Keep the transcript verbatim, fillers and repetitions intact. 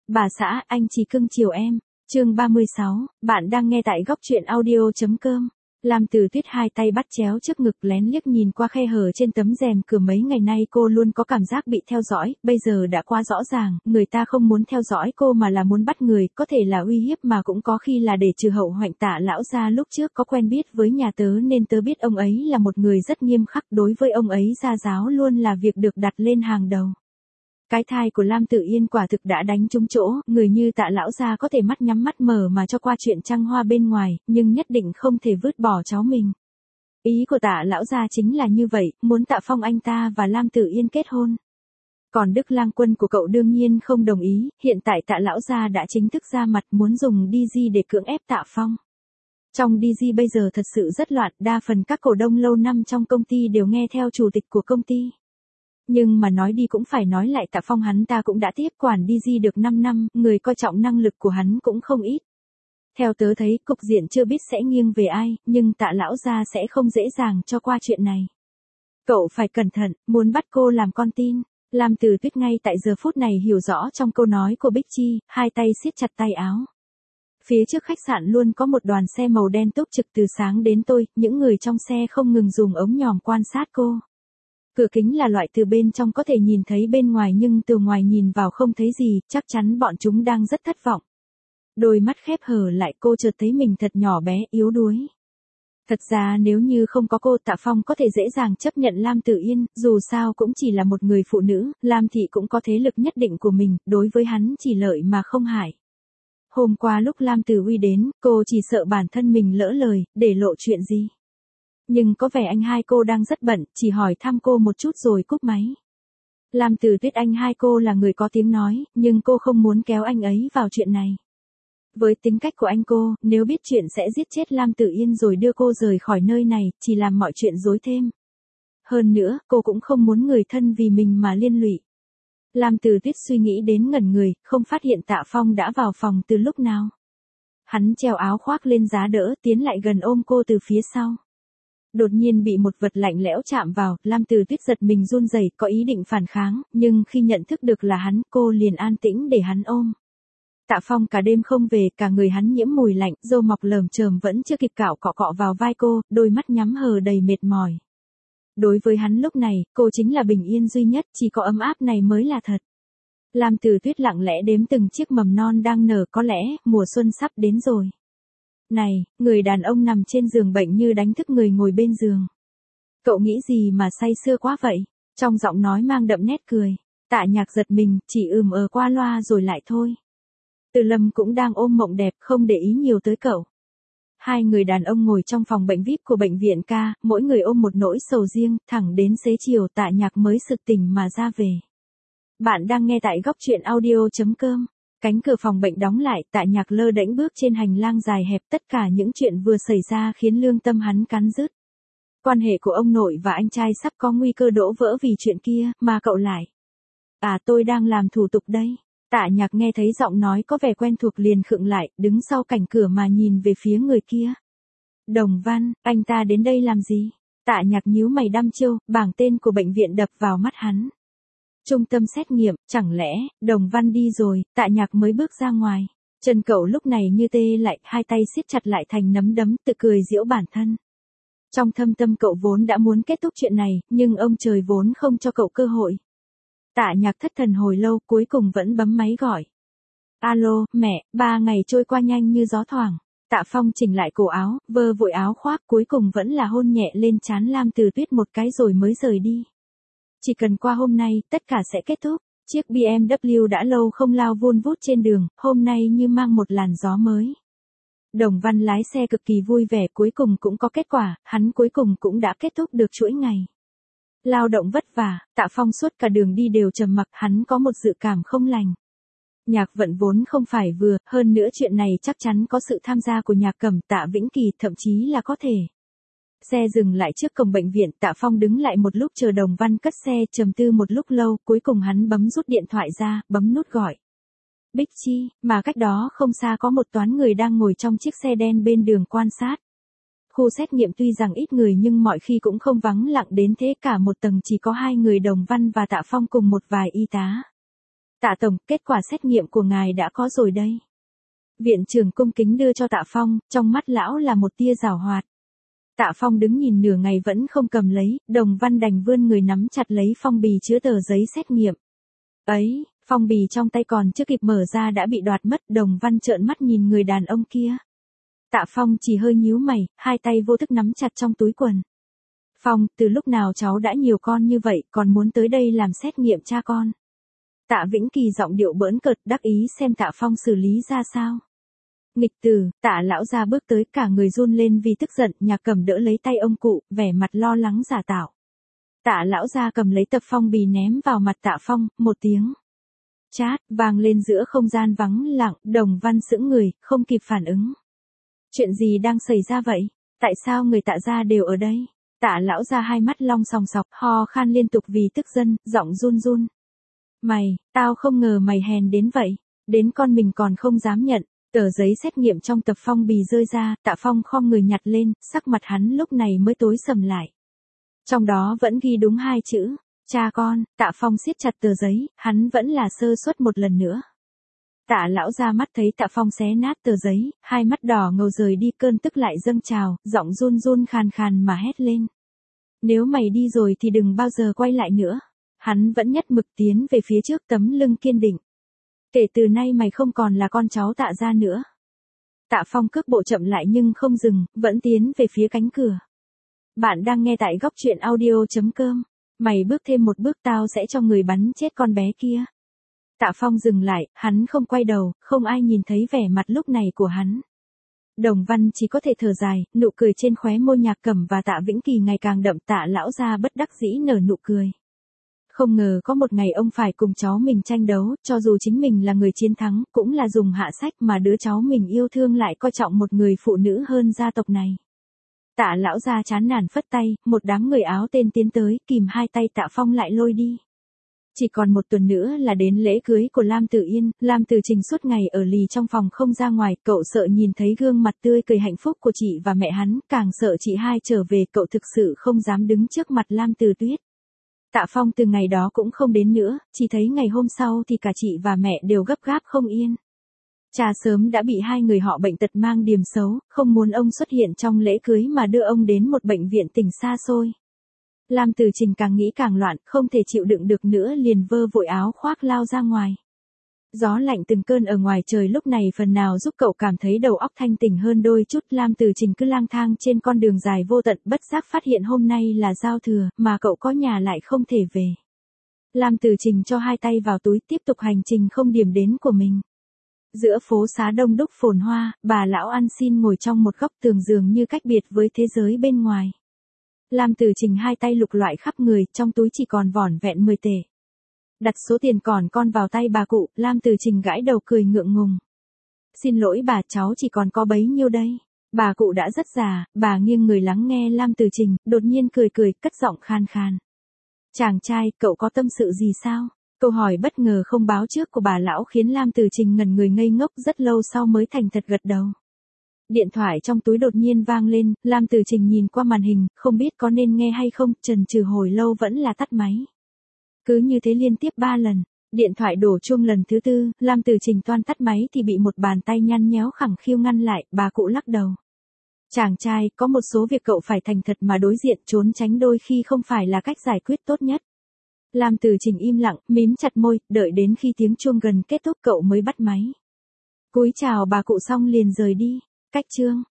Bà xã, anh chỉ cưng chiều em. Chương ba mươi sáu, bạn đang nghe tại góc truyện audio chấm com. Lam Tử Tuyết hai tay bắt chéo trước ngực lén liếc nhìn qua khe hở trên tấm rèm cửa, mấy ngày nay cô luôn có cảm giác bị theo dõi, bây giờ đã quá rõ ràng, người ta không muốn theo dõi cô mà là muốn bắt người, có thể là uy hiếp mà cũng có khi là để trừ hậu hoạnh. Tạ lão gia lúc trước có quen biết với nhà tớ nên tớ biết ông ấy là một người rất nghiêm khắc, đối với ông ấy gia giáo luôn là việc được đặt lên hàng đầu. Cái thai của Lam Tử Yên quả thực đã đánh trúng chỗ, người như Tạ lão gia có thể mắt nhắm mắt mở mà cho qua chuyện trăng hoa bên ngoài, nhưng nhất định không thể vứt bỏ cháu mình. Ý của Tạ lão gia chính là như vậy, muốn Tạ Phong anh ta và Lam Tử Yên kết hôn. Còn Đức Lang Quân của cậu đương nhiên không đồng ý, hiện tại Tạ lão gia đã chính thức ra mặt muốn dùng đê giê để cưỡng ép Tạ Phong. Trong đê giê bây giờ thật sự rất loạn, đa phần các cổ đông lâu năm trong công ty đều nghe theo chủ tịch của công ty. Nhưng mà nói đi cũng phải nói lại, Tạ Phong hắn ta cũng đã tiếp quản đê giê được năm năm, người coi trọng năng lực của hắn cũng không ít. Theo tớ thấy, cục diện chưa biết sẽ nghiêng về ai, nhưng Tạ lão gia sẽ không dễ dàng cho qua chuyện này. Cậu phải cẩn thận, muốn bắt cô làm con tin. Lam Tử Tuyết ngay tại giờ phút này hiểu rõ trong câu nói của Bích Chi, hai tay siết chặt tay áo. Phía trước khách sạn luôn có một đoàn xe màu đen túc trực từ sáng đến tối, những người trong xe không ngừng dùng ống nhòm quan sát cô. Cửa kính là loại từ bên trong có thể nhìn thấy bên ngoài nhưng từ ngoài nhìn vào không thấy gì, chắc chắn bọn chúng đang rất thất vọng. Đôi mắt khép hờ lại, cô chợt thấy mình thật nhỏ bé, yếu đuối. Thật ra nếu như không có cô, Tạ Phong có thể dễ dàng chấp nhận Lam Tử Yên, dù sao cũng chỉ là một người phụ nữ, Lam Thị cũng có thế lực nhất định của mình, đối với hắn chỉ lợi mà không hại. Hôm qua lúc Lam Tử Uy đến, cô chỉ sợ bản thân mình lỡ lời, để lộ chuyện gì. Nhưng có vẻ anh hai cô đang rất bận, chỉ hỏi thăm cô một chút rồi cúp máy. Lam Tử Tuyết, anh hai cô là người có tiếng nói, nhưng cô không muốn kéo anh ấy vào chuyện này. Với tính cách của anh cô, nếu biết chuyện sẽ giết chết Lam Tử Yên rồi đưa cô rời khỏi nơi này, chỉ làm mọi chuyện rối thêm. Hơn nữa, cô cũng không muốn người thân vì mình mà liên lụy. Lam Tử Tuyết suy nghĩ đến ngẩn người, không phát hiện Tạ Phong đã vào phòng từ lúc nào. Hắn treo áo khoác lên giá đỡ, tiến lại gần ôm cô từ phía sau. Đột nhiên bị một vật lạnh lẽo chạm vào, Lam Tử Tuyết giật mình run rẩy, có ý định phản kháng, nhưng khi nhận thức được là hắn, cô liền an tĩnh để hắn ôm. Tạ Phong cả đêm không về, cả người hắn nhiễm mùi lạnh, râu mọc lởm chởm vẫn chưa kịp cạo cọ cọ vào vai cô, đôi mắt nhắm hờ đầy mệt mỏi. Đối với hắn lúc này, cô chính là bình yên duy nhất, chỉ có ấm áp này mới là thật. Lam Tử Tuyết lặng lẽ đếm từng chiếc mầm non đang nở, có lẽ mùa xuân sắp đến rồi. Này, người đàn ông nằm trên giường bệnh như đánh thức người ngồi bên giường. Cậu nghĩ gì mà say sưa quá vậy? Trong giọng nói mang đậm nét cười. Tạ Nhạc giật mình, chỉ ừm ờ qua loa rồi lại thôi. Từ Lâm cũng đang ôm mộng đẹp, không để ý nhiều tới cậu. Hai người đàn ông ngồi trong phòng bệnh vi ai pi của bệnh viện ca, mỗi người ôm một nỗi sầu riêng, thẳng đến xế chiều Tạ Nhạc mới sực tỉnh mà ra về. Bạn đang nghe tại góc truyện audio chấm com. Cánh cửa phòng bệnh đóng lại, Tạ Nhạc lơ đễnh bước trên hành lang dài hẹp, tất cả những chuyện vừa xảy ra khiến lương tâm hắn cắn rứt. Quan hệ của ông nội và anh trai sắp có nguy cơ đổ vỡ vì chuyện kia, mà cậu lại. À, tôi đang làm thủ tục đây. Tạ Nhạc nghe thấy giọng nói có vẻ quen thuộc liền khựng lại, đứng sau cảnh cửa mà nhìn về phía người kia. Đồng Văn, anh ta đến đây làm gì? Tạ Nhạc nhíu mày đăm chiêu, bảng tên của bệnh viện đập vào mắt hắn. Trung tâm xét nghiệm, chẳng lẽ, Đồng Văn đi rồi, Tạ Nhạc mới bước ra ngoài. Chân cậu lúc này như tê lại, hai tay siết chặt lại thành nắm đấm, tự cười giễu bản thân. Trong thâm tâm cậu vốn đã muốn kết thúc chuyện này, nhưng ông trời vốn không cho cậu cơ hội. Tạ Nhạc thất thần hồi lâu, cuối cùng vẫn bấm máy gọi. Alo, mẹ, ba ngày trôi qua nhanh như gió thoảng. Tạ Phong chỉnh lại cổ áo, vơ vội áo khoác, cuối cùng vẫn là hôn nhẹ lên trán Lam Tử Tuyết một cái rồi mới rời đi. Chỉ cần qua hôm nay, tất cả sẽ kết thúc. Chiếc bê em vê đã lâu không lao vun vút trên đường, hôm nay như mang một làn gió mới. Đồng Văn lái xe cực kỳ vui vẻ, cuối cùng cũng có kết quả, hắn cuối cùng cũng đã kết thúc được chuỗi ngày. Lao động vất vả, Tạ Phong suốt cả đường đi đều trầm mặc, hắn có một dự cảm không lành. Nhạc Vận vốn không phải vừa, hơn nữa chuyện này chắc chắn có sự tham gia của Nhạc Cẩm, Tạ Vĩnh Kỳ, thậm chí là có thể. Xe dừng lại trước cổng bệnh viện, Tạ Phong đứng lại một lúc chờ Đồng Văn cất xe, trầm tư một lúc lâu, cuối cùng hắn bấm rút điện thoại ra, bấm nút gọi. Bích Chi, mà cách đó không xa có một toán người đang ngồi trong chiếc xe đen bên đường quan sát. Khu xét nghiệm tuy rằng ít người nhưng mọi khi cũng không vắng lặng đến thế, cả một tầng chỉ có hai người Đồng Văn và Tạ Phong cùng một vài y tá. Tạ tổng, kết quả xét nghiệm của ngài đã có rồi đây. Viện trưởng cung kính đưa cho Tạ Phong, trong mắt lão là một tia giảo hoạt. Tạ Phong đứng nhìn nửa ngày vẫn không cầm lấy, Đồng Văn đành vươn người nắm chặt lấy phong bì chứa tờ giấy xét nghiệm. Ấy, phong bì trong tay còn chưa kịp mở ra đã bị đoạt mất, Đồng Văn trợn mắt nhìn người đàn ông kia. Tạ Phong chỉ hơi nhíu mày, hai tay vô thức nắm chặt trong túi quần. Phong, từ lúc nào cháu đã nhiều con như vậy, còn muốn tới đây làm xét nghiệm cha con. Tạ Vĩnh Kỳ giọng điệu bỡn cợt đắc ý xem Tạ Phong xử lý ra sao. Nghịch tử, Tạ lão gia bước tới cả người run lên vì tức giận, Nhạc Cẩm đỡ lấy tay ông cụ, vẻ mặt lo lắng giả tạo. Tạ lão gia cầm lấy tập phong bì ném vào mặt Tạ Phong, một tiếng. Chát, vang lên giữa không gian vắng lặng, Đồng Văn sững người, không kịp phản ứng. Chuyện gì đang xảy ra vậy? Tại sao người Tạ gia đều ở đây? Tạ lão gia hai mắt long sòng sọc, ho khan liên tục vì tức giận, giọng run run. Mày, tao không ngờ mày hèn đến vậy, đến con mình còn không dám nhận. Tờ giấy xét nghiệm trong tập phong bì rơi ra, Tạ Phong khom người nhặt lên, sắc mặt hắn lúc này mới tối sầm lại. Trong đó vẫn ghi đúng hai chữ, cha con. Tạ Phong siết chặt tờ giấy, hắn vẫn là sơ suất một lần nữa. Tạ lão ra mắt thấy Tạ Phong xé nát tờ giấy, hai mắt đỏ ngầu rời đi, cơn tức lại dâng trào, giọng run run khàn khàn mà hét lên. Nếu mày đi rồi thì đừng bao giờ quay lại nữa. Hắn vẫn nhất mực tiến về phía trước, tấm lưng kiên định. Kể từ nay mày không còn là con cháu Tạ gia nữa. Tạ Phong cước bộ chậm lại nhưng không dừng, vẫn tiến về phía cánh cửa. Bạn đang nghe tại góc truyện audio chấm com. Mày bước thêm một bước tao sẽ cho người bắn chết con bé kia. Tạ Phong dừng lại, hắn không quay đầu, không ai nhìn thấy vẻ mặt lúc này của hắn. Đồng Văn chỉ có thể thở dài, nụ cười trên khóe môi Nhạc Cẩm và Tạ Vĩnh Kỳ ngày càng đậm. Tạ lão gia bất đắc dĩ nở nụ cười. Không ngờ có một ngày ông phải cùng cháu mình tranh đấu, cho dù chính mình là người chiến thắng, cũng là dùng hạ sách mà đứa cháu mình yêu thương lại coi trọng một người phụ nữ hơn gia tộc này. Tạ lão gia chán nản phất tay, một đám người áo tên tiến tới, kìm hai tay Tạ Phong lại lôi đi. Chỉ còn một tuần nữa là đến lễ cưới của Lam Tử Yên, Lam Tử Trình suốt ngày ở lì trong phòng không ra ngoài, cậu sợ nhìn thấy gương mặt tươi cười hạnh phúc của chị và mẹ hắn, càng sợ chị hai trở về, cậu thực sự không dám đứng trước mặt Lam Tử Tuyết. Tạ Phong từ ngày đó cũng không đến nữa, chỉ thấy ngày hôm sau thì cả chị và mẹ đều gấp gáp không yên. Cha sớm đã bị hai người họ bệnh tật mang điềm xấu, không muốn ông xuất hiện trong lễ cưới mà đưa ông đến một bệnh viện tỉnh xa xôi. Lam Tử Trình càng nghĩ càng loạn, không thể chịu đựng được nữa liền vơ vội áo khoác lao ra ngoài. Gió lạnh từng cơn ở ngoài trời lúc này phần nào giúp cậu cảm thấy đầu óc thanh tỉnh hơn đôi chút. Lam Tử Trình cứ lang thang trên con đường dài vô tận, bất giác phát hiện hôm nay là giao thừa, mà cậu có nhà lại không thể về. Lam Tử Trình cho hai tay vào túi tiếp tục hành trình không điểm đến của mình. Giữa phố xá đông đúc phồn hoa, bà lão ăn xin ngồi trong một góc tường dường như cách biệt với thế giới bên ngoài. Lam Tử Trình hai tay lục loại khắp người, trong túi chỉ còn vỏn vẹn mười tệ. Đặt số tiền còn con vào tay bà cụ, Lam Tử Trình gãi đầu cười ngượng ngùng. Xin lỗi bà, cháu chỉ còn có bấy nhiêu đây. Bà cụ đã rất già, bà nghiêng người lắng nghe Lam Tử Trình, đột nhiên cười cười, cất giọng khan khan. Chàng trai, cậu có tâm sự gì sao? Câu hỏi bất ngờ không báo trước của bà lão khiến Lam Tử Trình ngẩn người ngây ngốc, rất lâu sau mới thành thật gật đầu. Điện thoại trong túi đột nhiên vang lên, Lam Tử Trình nhìn qua màn hình, không biết có nên nghe hay không, chần chừ hồi lâu vẫn là tắt máy. Cứ như thế liên tiếp ba lần, điện thoại đổ chuông lần thứ tư, Lam Tử Trình toan tắt máy thì bị một bàn tay nhăn nhéo khẳng khiu ngăn lại, bà cụ lắc đầu. Chàng trai, có một số việc cậu phải thành thật mà đối diện, trốn tránh đôi khi không phải là cách giải quyết tốt nhất. Lam Tử Trình im lặng, mím chặt môi, đợi đến khi tiếng chuông gần kết thúc cậu mới bắt máy. Cúi chào bà cụ xong liền rời đi. Cách chương